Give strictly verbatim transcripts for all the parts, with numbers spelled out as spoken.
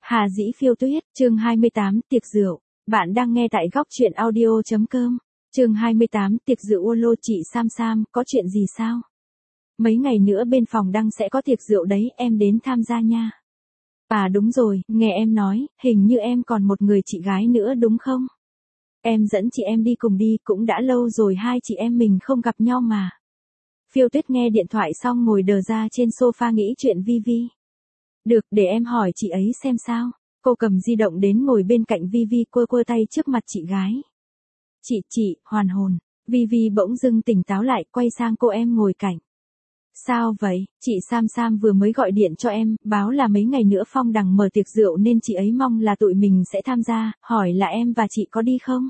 Hà Dĩ Phiêu Tuyết, chương hai mươi tám, tiệc rượu. Bạn đang nghe tại góc truyện audio chấm com. Chương hai mươi tám, tiệc rượu ô lô. Chị Sam Sam, có chuyện gì sao? Mấy ngày nữa bên phòng đăng sẽ có tiệc rượu đấy, em đến tham gia nha. À đúng rồi, nghe em nói, hình như em còn một người chị gái nữa đúng không? Em dẫn chị em đi cùng đi, cũng đã lâu rồi hai chị em mình không gặp nhau mà. Phiêu Tuyết nghe điện thoại xong ngồi đờ ra trên sofa nghĩ chuyện Vi Vi. Được, để em hỏi chị ấy xem sao. Cô cầm di động đến ngồi bên cạnh Vi Vi, quơ quơ tay trước mặt chị gái. Chị, chị, hoàn hồn. Vi Vi bỗng dưng tỉnh táo lại, quay sang cô em ngồi cạnh. Sao vậy? Chị Sam Sam vừa mới gọi điện cho em, báo là mấy ngày nữa Phong Đằng mở tiệc rượu nên chị ấy mong là tụi mình sẽ tham gia, hỏi là em và chị có đi không?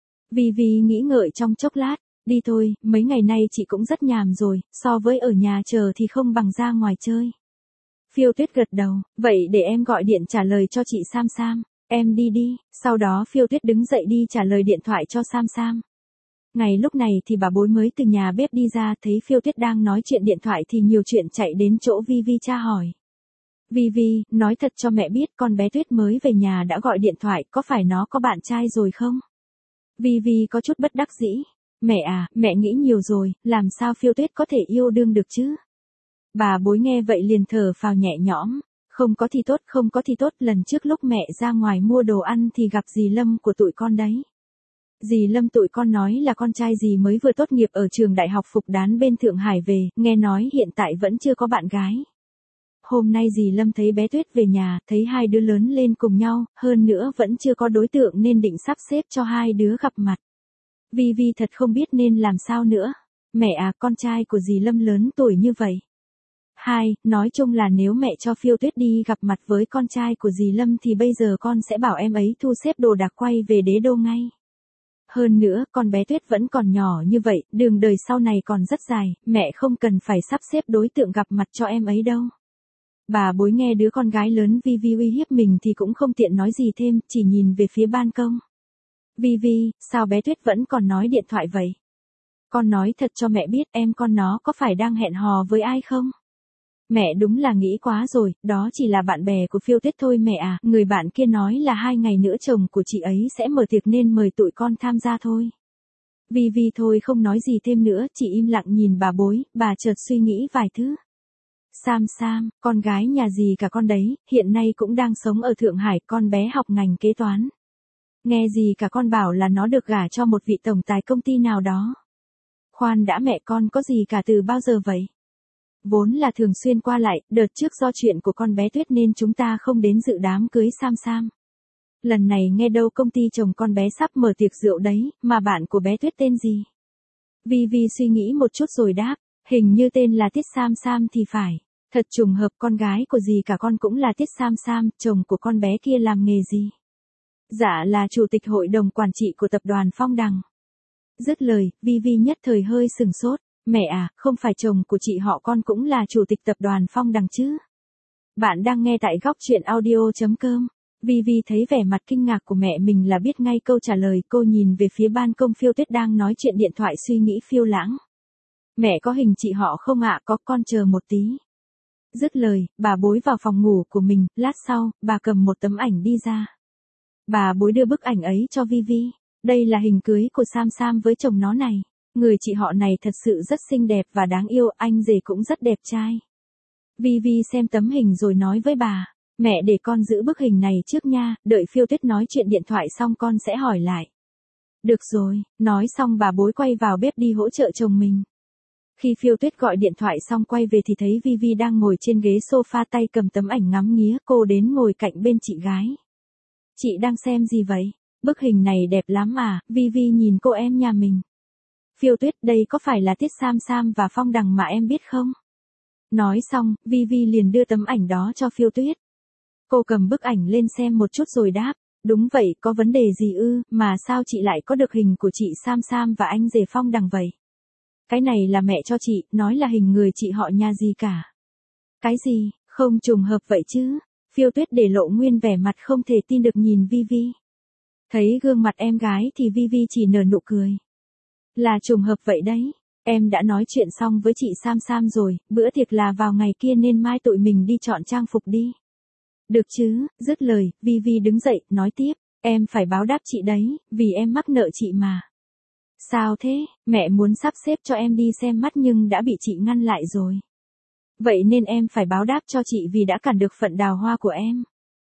Vi Vi nghĩ ngợi trong chốc lát, đi thôi, mấy ngày nay chị cũng rất nhàm rồi, so với ở nhà chờ thì không bằng ra ngoài chơi. Phiêu Tuyết gật đầu, vậy để em gọi điện trả lời cho chị Sam Sam, em đi đi. Sau đó Phiêu Tuyết đứng dậy đi trả lời điện thoại cho Sam Sam. Ngày lúc này thì bà Bối mới từ nhà bếp đi ra, thấy Phiêu Tuyết đang nói chuyện điện thoại thì nhiều chuyện chạy đến chỗ Vi Vi tra hỏi. Vi Vi, nói thật cho mẹ biết con bé Tuyết mới về nhà đã gọi điện thoại, có phải nó có bạn trai rồi không? Vi Vi có chút bất đắc dĩ. Mẹ à, mẹ nghĩ nhiều rồi, làm sao Phiêu Tuyết có thể yêu đương được chứ? Bà Bối nghe vậy liền thở phào nhẹ nhõm, không có thì tốt, không có thì tốt, lần trước lúc mẹ ra ngoài mua đồ ăn thì gặp dì Lâm của tụi con đấy. Dì Lâm tụi con nói là con trai dì mới vừa tốt nghiệp ở trường đại học Phục Đán bên Thượng Hải về, nghe nói hiện tại vẫn chưa có bạn gái. Hôm nay dì Lâm thấy bé Tuyết về nhà, thấy hai đứa lớn lên cùng nhau, hơn nữa vẫn chưa có đối tượng nên định sắp xếp cho hai đứa gặp mặt. Vi Vi thật không biết nên làm sao nữa. Mẹ à, con trai của dì Lâm lớn tuổi như vậy. Hai, nói chung là nếu mẹ cho Phiêu Tuyết đi gặp mặt với con trai của dì Lâm thì bây giờ con sẽ bảo em ấy thu xếp đồ đạc quay về Đế Đô ngay. Hơn nữa, con bé Tuyết vẫn còn nhỏ như vậy, đường đời sau này còn rất dài, mẹ không cần phải sắp xếp đối tượng gặp mặt cho em ấy đâu. Bà Bối nghe đứa con gái lớn Vi Vi uy hiếp mình thì cũng không tiện nói gì thêm, chỉ nhìn về phía ban công. Vi Vi, sao bé Tuyết vẫn còn nói điện thoại vậy? Con nói thật cho mẹ biết, em con nó có phải đang hẹn hò với ai không? Mẹ đúng là nghĩ quá rồi, đó chỉ là bạn bè của Phiêu Tuyết thôi mẹ à, người bạn kia nói là hai ngày nữa chồng của chị ấy sẽ mở tiệc nên mời tụi con tham gia thôi. Vi Vi thôi không nói gì thêm nữa, chỉ im lặng nhìn bà Bối, bà chợt suy nghĩ vài thứ. Sam Sam, con gái nhà gì cả con đấy, hiện nay cũng đang sống ở Thượng Hải, con bé học ngành kế toán. Nghe gì cả con bảo là nó được gả cho một vị tổng tài công ty nào đó. Khoan đã, mẹ con có gì cả từ bao giờ vậy? Vốn là thường xuyên qua lại, đợt trước do chuyện của con bé Tuyết nên chúng ta không đến dự đám cưới Sam Sam. Lần này nghe đâu công ty chồng con bé sắp mở tiệc rượu đấy, mà bạn của bé Tuyết tên gì? Vi Vi suy nghĩ một chút rồi đáp, hình như tên là Tiết Sam Sam thì phải. Thật trùng hợp, con gái của dì cả con cũng là Tiết Sam Sam, chồng của con bé kia làm nghề gì? Dạ là chủ tịch hội đồng quản trị của tập đoàn Phong Đằng. Dứt lời, Vi Vi nhất thời hơi sừng sốt. Mẹ à, không phải chồng của chị họ con cũng là chủ tịch tập đoàn Phong Đằng chứ? Bạn đang nghe tại góc truyện audio chấm com. Vi Vi thấy vẻ mặt kinh ngạc của mẹ mình là biết ngay câu trả lời, cô nhìn về phía ban công Phiêu Tuyết đang nói chuyện điện thoại suy nghĩ phiêu lãng. Mẹ có hình chị họ không ạ? Có, con chờ một tí. Dứt lời, bà Bối vào phòng ngủ của mình, lát sau, bà cầm một tấm ảnh đi ra. Bà Bối đưa bức ảnh ấy cho Vi Vi. Đây là hình cưới của Sam Sam với chồng nó này. Người chị họ này thật sự rất xinh đẹp và đáng yêu, anh rể cũng rất đẹp trai. Vi Vi xem tấm hình rồi nói với bà, mẹ để con giữ bức hình này trước nha, đợi Phiêu Tuyết nói chuyện điện thoại xong con sẽ hỏi lại. Được rồi, nói xong bà Bối quay vào bếp đi hỗ trợ chồng mình. Khi Phiêu Tuyết gọi điện thoại xong quay về thì thấy Vi Vi đang ngồi trên ghế sofa tay cầm tấm ảnh ngắm nghía, cô đến ngồi cạnh bên chị gái. Chị đang xem gì vậy? Bức hình này đẹp lắm à, Vi Vi nhìn cô em nhà mình. Phiêu Tuyết, đây có phải là Tiết Sam Sam và Phong Đằng mà em biết không? Nói xong, Vi Vi liền đưa tấm ảnh đó cho Phiêu Tuyết. Cô cầm bức ảnh lên xem một chút rồi đáp, đúng vậy, có vấn đề gì ư, mà sao chị lại có được hình của chị Sam Sam và anh rể Phong Đằng vậy? Cái này là mẹ cho chị, nói là hình người chị họ nhà gì cả. Cái gì, không trùng hợp vậy chứ? Phiêu Tuyết để lộ nguyên vẻ mặt không thể tin được nhìn Vi Vi. Thấy gương mặt em gái thì Vi Vi chỉ nở nụ cười. Là trùng hợp vậy đấy, em đã nói chuyện xong với chị Sam Sam rồi, bữa tiệc là vào ngày kia nên mai tụi mình đi chọn trang phục đi. Được chứ, dứt lời, Vi Vi đứng dậy, nói tiếp, em phải báo đáp chị đấy, vì em mắc nợ chị mà. Sao thế, mẹ muốn sắp xếp cho em đi xem mắt nhưng đã bị chị ngăn lại rồi. Vậy nên em phải báo đáp cho chị vì đã cản được phận đào hoa của em.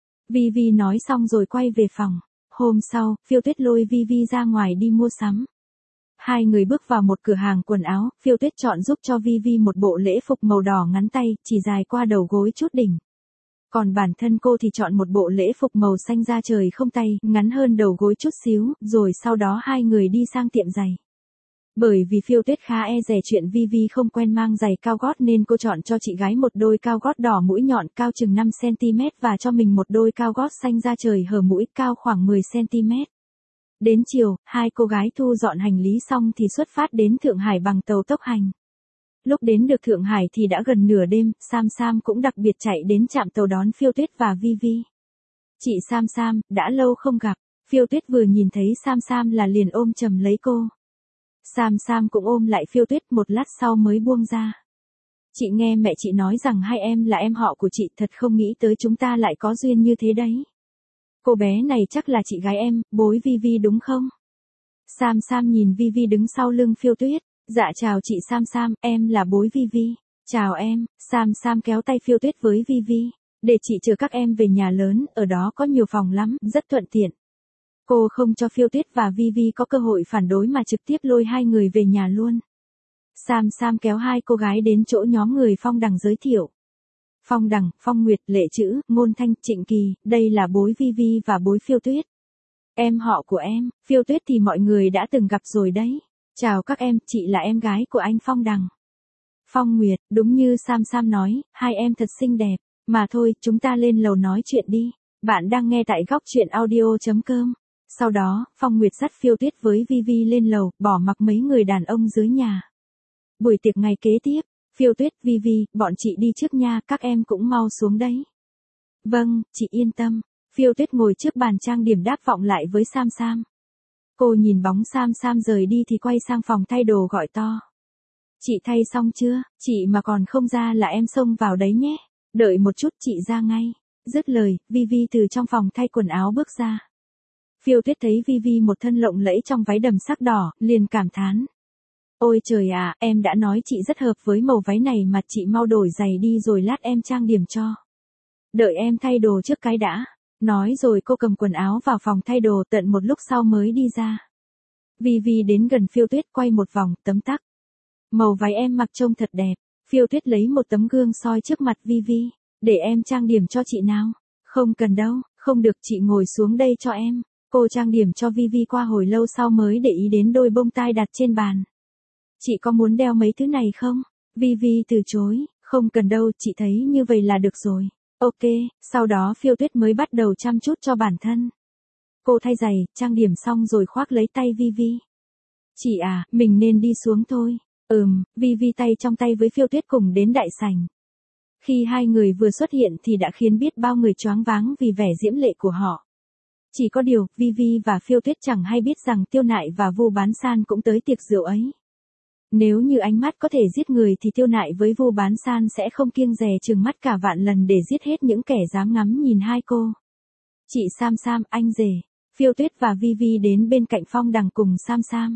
Vi Vi nói xong rồi quay về phòng. Hôm sau, Phiêu Tuyết lôi Vi Vi ra ngoài đi mua sắm. Hai người bước vào một cửa hàng quần áo, Phiêu Tuyết chọn giúp cho Vi Vi một bộ lễ phục màu đỏ ngắn tay, chỉ dài qua đầu gối chút đỉnh. Còn bản thân cô thì chọn một bộ lễ phục màu xanh da trời không tay, ngắn hơn đầu gối chút xíu, rồi sau đó hai người đi sang tiệm giày. Bởi vì Phiêu Tuyết khá e dè chuyện Vi Vi không quen mang giày cao gót nên cô chọn cho chị gái một đôi cao gót đỏ mũi nhọn cao chừng năm xăng ti mét và cho mình một đôi cao gót xanh da trời hở mũi cao khoảng mười xăng ti mét. Đến chiều, hai cô gái thu dọn hành lý xong thì xuất phát đến Thượng Hải bằng tàu tốc hành. Lúc đến được Thượng Hải thì đã gần nửa đêm, Sam Sam cũng đặc biệt chạy đến trạm tàu đón Phiêu Tuyết và Vi Vi. Chị Sam Sam, đã lâu không gặp. Phiêu Tuyết vừa nhìn thấy Sam Sam là liền ôm chầm lấy cô. Sam Sam cũng ôm lại Phiêu Tuyết một lát sau mới buông ra. Chị nghe mẹ chị nói rằng hai em là em họ của chị, thật không nghĩ tới chúng ta lại có duyên như thế đấy. Cô bé này chắc là chị gái em, bối Vi Vi đúng không? Sam Sam nhìn Vi Vi đứng sau lưng Phiêu Tuyết. Dạ chào chị Sam Sam, em là bối Vi Vi. Chào em. Sam Sam kéo tay Phiêu Tuyết với Vi Vi. Để chị chờ các em về nhà lớn, ở đó có nhiều phòng lắm, rất thuận tiện. Cô không cho Phiêu Tuyết và Vi Vi có cơ hội phản đối mà trực tiếp lôi hai người về nhà luôn. Sam Sam kéo hai cô gái đến chỗ nhóm người Phong Đằng giới thiệu. Phong Đằng, Phong Nguyệt, Lệ Chữ, Ngôn Thanh, Trịnh Kỳ, đây là bối Vi Vi và bối Phiêu Tuyết. Em họ của em, Phiêu Tuyết thì mọi người đã từng gặp rồi đấy. Chào các em, chị là em gái của anh Phong Đằng. Phong Nguyệt, đúng như Sam Sam nói, hai em thật xinh đẹp. Mà thôi, chúng ta lên lầu nói chuyện đi. Bạn đang nghe tại góc truyện audio chấm com. Sau đó, Phong Nguyệt dắt Phiêu Tuyết với Vi Vi lên lầu, bỏ mặc mấy người đàn ông dưới nhà. Buổi tiệc ngày kế tiếp, Phiêu Tuyết, Vi Vi, bọn chị đi trước nha, các em cũng mau xuống đấy. Vâng, chị yên tâm. Phiêu Tuyết ngồi trước bàn trang điểm đáp vọng lại với Sam Sam. Cô nhìn bóng Sam Sam rời đi thì quay sang phòng thay đồ gọi to. Chị thay xong chưa, chị mà còn không ra là em xông vào đấy nhé. Đợi một chút chị ra ngay. Dứt lời, Vi Vi từ trong phòng thay quần áo bước ra. Phiêu Tuyết thấy Vi Vi một thân lộng lẫy trong váy đầm sắc đỏ, liền cảm thán. Ôi trời à, em đã nói chị rất hợp với màu váy này mà, chị mau đổi giày đi rồi lát em trang điểm cho. Đợi em thay đồ trước cái đã. Nói rồi cô cầm quần áo vào phòng thay đồ, tận một lúc sau mới đi ra. Vi Vi đến gần Phiêu Tuyết quay một vòng, tấm tắc. Màu váy em mặc trông thật đẹp. Phiêu Tuyết lấy một tấm gương soi trước mặt Vi Vi. Để em trang điểm cho chị nào. Không cần đâu, không được, chị ngồi xuống đây cho em. Cô trang điểm cho Vi Vi qua hồi lâu sau mới để ý đến đôi bông tai đặt trên bàn. Chị có muốn đeo mấy thứ này không? Vi Vi từ chối, không cần đâu, chị thấy như vậy là được rồi. Ok, sau đó Phiêu Tuyết mới bắt đầu chăm chút cho bản thân. Cô thay giày, trang điểm xong rồi khoác lấy tay Vi Vi. Chị à, mình nên đi xuống thôi. Ừm, Vi Vi tay trong tay với Phiêu Tuyết cùng đến đại sảnh. Khi hai người vừa xuất hiện thì đã khiến biết bao người choáng váng vì vẻ diễm lệ của họ. Chỉ có điều, Vi Vi và Phiêu Tuyết chẳng hay biết rằng Tiêu Nại và Vu Bán San cũng tới tiệc rượu ấy. Nếu như ánh mắt có thể giết người thì Tiêu Nại với Vu Bán San sẽ không kiêng dè trừng mắt cả vạn lần để giết hết những kẻ dám ngắm nhìn hai cô. Chị Sam Sam, anh rể. Phiêu Tuyết và Vi Vi đến bên cạnh Phong Đằng cùng Sam Sam.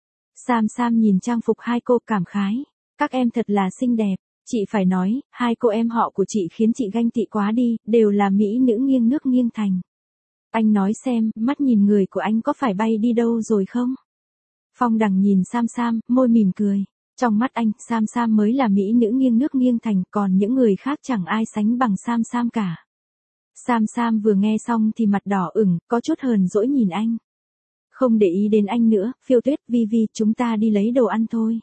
Sam Sam nhìn trang phục hai cô cảm khái. Các em thật là xinh đẹp. Chị phải nói, hai cô em họ của chị khiến chị ganh tị quá đi, đều là mỹ nữ nghiêng nước nghiêng thành. Anh nói xem, mắt nhìn người của anh có phải bay đi đâu rồi không? Phong Đằng nhìn Sam Sam, môi mỉm cười. Trong mắt anh, Sam Sam mới là mỹ nữ nghiêng nước nghiêng thành, còn những người khác chẳng ai sánh bằng Sam Sam cả. Sam Sam vừa nghe xong thì mặt đỏ ửng, có chút hờn dỗi nhìn anh. Không để ý đến anh nữa, Phiêu Tuyết, Vi Vi, chúng ta đi lấy đồ ăn thôi.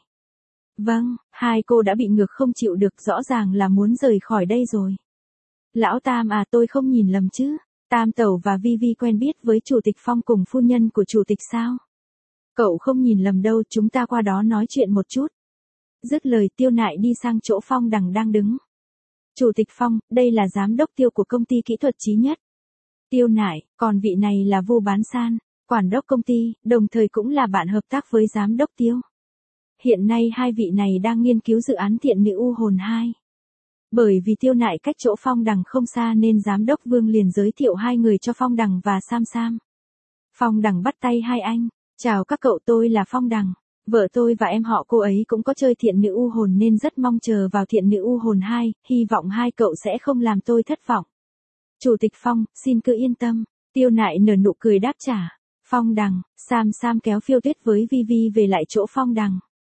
Vâng, hai cô đã bị ngược không chịu được, rõ ràng là muốn rời khỏi đây rồi. Lão Tam à, tôi không nhìn lầm chứ? Tam Tẩu và Vi Vi quen biết với Chủ tịch Phong cùng phu nhân của Chủ tịch sao? Cậu không nhìn lầm đâu, chúng ta qua đó nói chuyện một chút. Dứt lời Tiêu Nại đi sang chỗ Phong Đằng đang đứng. Chủ tịch Phong, đây là giám đốc Tiêu của công ty kỹ thuật Chí Nhất. Tiêu Nại, còn vị này là Vu Bán San, quản đốc công ty, đồng thời cũng là bạn hợp tác với giám đốc Tiêu. Hiện nay hai vị này đang nghiên cứu dự án Thiện Nữ U Hồn hai. Bởi vì Tiêu Nại cách chỗ Phong Đằng không xa nên Giám đốc Vương liền giới thiệu hai người cho Phong Đằng và Sam Sam. Phong Đằng bắt tay hai anh, chào các cậu, tôi là Phong Đằng. Vợ tôi và em họ cô ấy cũng có chơi thiện nữ u hồn nên rất mong chờ vào thiện nữ u hồn hai, hy vọng hai cậu sẽ không làm tôi thất vọng. Chủ tịch Phong, xin cứ yên tâm. Tiêu Nại nở nụ cười đáp trả. Phong Đằng, Sam Sam kéo Phiêu Tuyết với Vi Vi về lại chỗ Phong Đằng.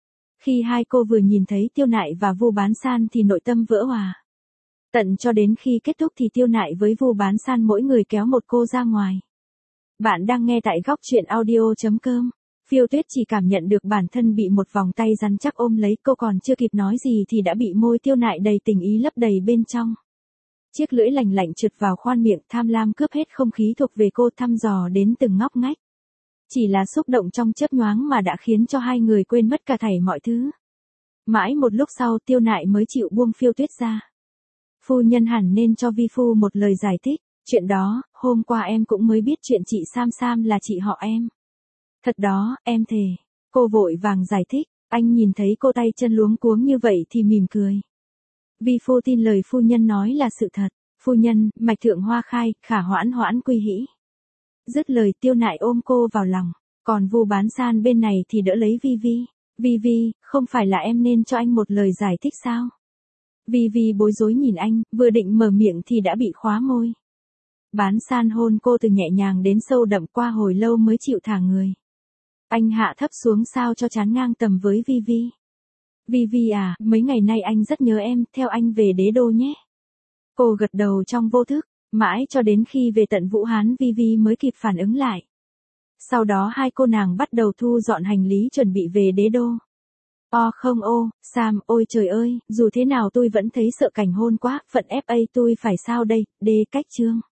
Khi hai cô vừa nhìn thấy Tiêu Nại và Vu Bán San thì nội tâm vỡ hòa. Tận cho đến khi kết thúc thì Tiêu Nại với Vu Bán San mỗi người kéo một cô ra ngoài. Bạn đang nghe tại góc truyện audio.com. Phiêu Tuyết chỉ cảm nhận được bản thân bị một vòng tay rắn chắc ôm lấy, cô còn chưa kịp nói gì thì đã bị môi Tiêu Nại đầy tình ý lấp đầy bên trong. Chiếc lưỡi lành lạnh trượt vào khoan miệng, tham lam cướp hết không khí thuộc về cô, thăm dò đến từng ngóc ngách. Chỉ là xúc động trong chớp nhoáng mà đã khiến cho hai người quên mất cả thảy mọi thứ. Mãi một lúc sau Tiêu Nại mới chịu buông Phiêu Tuyết ra. Phu nhân hẳn nên cho vi phu một lời giải thích. Chuyện đó, hôm qua em cũng mới biết chuyện chị Sam Sam là chị họ em. Thật đó, em thề. Cô vội vàng giải thích, anh nhìn thấy cô tay chân luống cuống như vậy thì mỉm cười. Vi phu tin lời phu nhân nói là sự thật. Phu nhân, mạch thượng hoa khai, khả hoãn hoãn quy hĩ. Dứt lời Tiêu Nại ôm cô vào lòng, còn Vu Bán San bên này thì đỡ lấy Vi Vi. Vi Vi, không phải là em nên cho anh một lời giải thích sao? Vi Vi bối rối nhìn anh, vừa định mở miệng thì đã bị khóa môi. Bán San hôn cô từ nhẹ nhàng đến sâu đậm, qua hồi lâu mới chịu thả người. Anh hạ thấp xuống sao cho chán ngang tầm với Vi Vi. Vi Vi à, mấy ngày nay anh rất nhớ em, theo anh về đế đô nhé. Cô gật đầu trong vô thức, mãi cho đến khi về tận Vũ Hán Vi Vi mới kịp phản ứng lại. Sau đó hai cô nàng bắt đầu thu dọn hành lý chuẩn bị về đế đô. O không ô, Sam, ôi trời ơi, dù thế nào tôi vẫn thấy sợ cảnh hôn quá, phận ép a tôi phải sao đây, đê cách chương.